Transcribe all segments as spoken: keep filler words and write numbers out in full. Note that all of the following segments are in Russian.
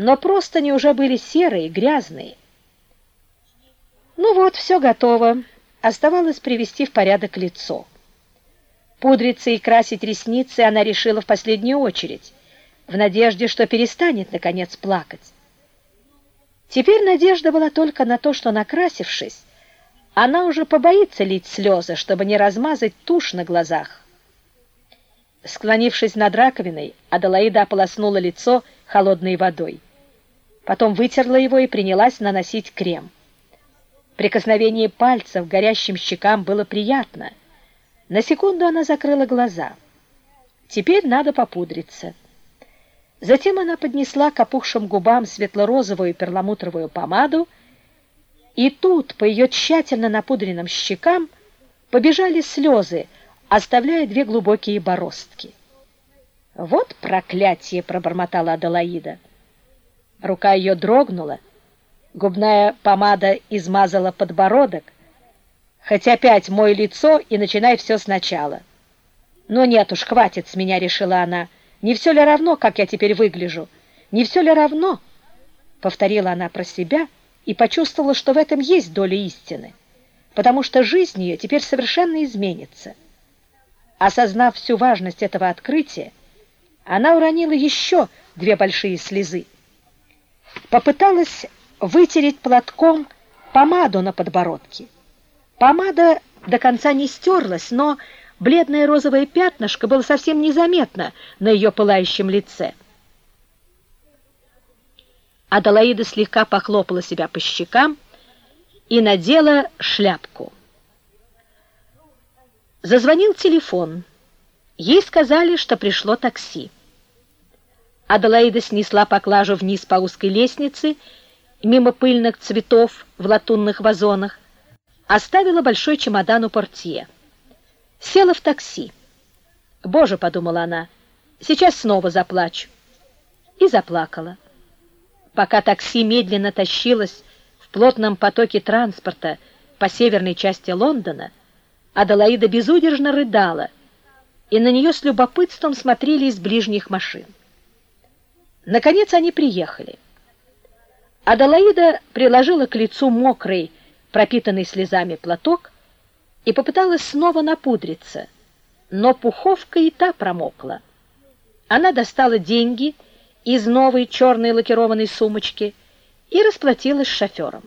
но простыни уже были серые, грязные. Ну вот, все готово. Оставалось привести в порядок лицо. Пудриться и красить ресницы она решила в последнюю очередь, в надежде, что перестанет, наконец, плакать. Теперь надежда была только на то, что, накрасившись, она уже побоится лить слезы, чтобы не размазать тушь на глазах. Склонившись над раковиной, Аделаида ополоснула лицо холодной водой. Потом вытерла его и принялась наносить крем. Прикосновение пальцев к горящим щекам было приятно. На секунду она закрыла глаза. Теперь надо попудриться. Затем она поднесла к опухшим губам светло-розовую перламутровую помаду, и тут по ее тщательно напудренным щекам побежали слезы, оставляя две глубокие бороздки. «Вот проклятие!» — пробормотала Аделаида. Рука ее дрогнула, губная помада измазала подбородок. «Хоть опять мой лицо и начинай все сначала». «Ну нет уж, хватит с меня», — решила она. «Не все ли равно, как я теперь выгляжу? Не все ли равно?» Повторила она про себя и почувствовала, что в этом есть доля истины, потому что жизнь ее теперь совершенно изменится. Осознав всю важность этого открытия, она уронила еще две большие слезы. Попыталась вытереть платком помаду на подбородке. Помада до конца не стерлась, но бледное розовое пятнышко было совсем незаметно на ее пылающем лице. Аделаида слегка похлопала себя по щекам и надела шляпку. Зазвонил телефон. Ей сказали, что пришло такси. Аделаида снесла поклажу вниз по узкой лестнице, мимо пыльных цветов в латунных вазонах, оставила большой чемодан у портье. Села в такси. «Боже», — подумала она, — «сейчас снова заплачу». И заплакала. Пока такси медленно тащилось в плотном потоке транспорта по северной части Лондона, Аделаида безудержно рыдала, и на нее с любопытством смотрели из ближних машин. Наконец они приехали. Аделаида приложила к лицу мокрый, пропитанный слезами платок и попыталась снова напудриться, но пуховка и та промокла. Она достала деньги из новой черной лакированной сумочки и расплатилась с шофером.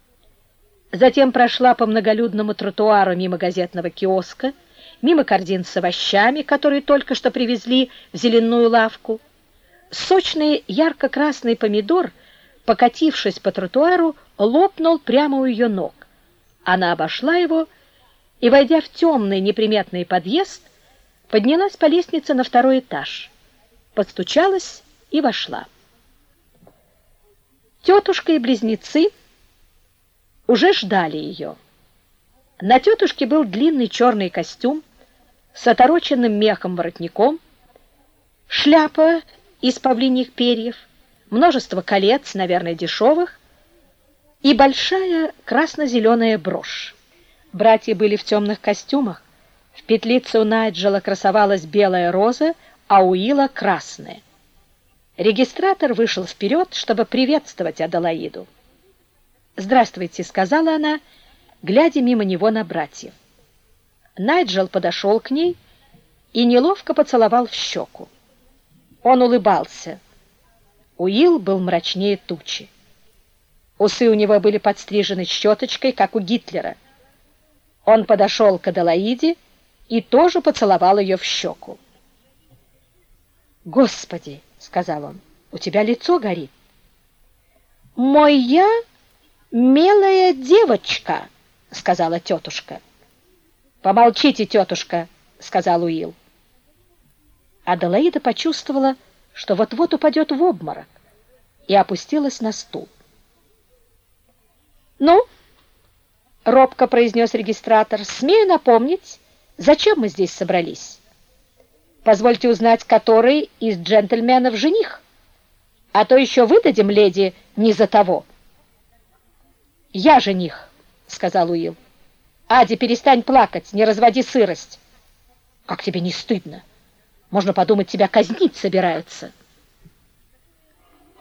Затем прошла по многолюдному тротуару мимо газетного киоска, мимо корзин с овощами, которые только что привезли в зеленую лавку. Сочный ярко-красный помидор, покатившись по тротуару, лопнул прямо у ее ног. Она обошла его и, войдя в темный неприметный подъезд, поднялась по лестнице на второй этаж, постучалась и вошла. Тетушка и близнецы уже ждали ее. На тетушке был длинный черный костюм с отороченным мехом воротником, шляпа из павлиньих перьев, множество колец, наверное, дешевых, и большая красно-зеленая брошь. Братья были в темных костюмах, в петлице у Найджела красовалась белая роза, а у Уилла — красная. Регистратор вышел вперед, чтобы приветствовать Аделаиду. «Здравствуйте», — сказала она, глядя мимо него на братьев. Найджел подошел к ней и неловко поцеловал в щеку. Он улыбался. Уилл был мрачнее тучи. Усы у него были подстрижены щеточкой, как у Гитлера. Он подошел к Аделаиде и тоже поцеловал ее в щеку. «Господи!» — сказал он, — «у тебя лицо горит». «Моя милая девочка!» — сказала тетушка. «Помолчите, тетушка!» — сказал Уилл. Аделаида почувствовала, что вот-вот упадет в обморок, и опустилась на стул. «Ну?» — робко произнес регистратор. «Смею напомнить, зачем мы здесь собрались. Позвольте узнать, который из джентльменов жених, а то еще выдадим леди не за того». «Я жених», — сказал Уилл. «Ади, перестань плакать, не разводи сырость». «Как тебе не стыдно? Можно подумать, тебя казнить собираются».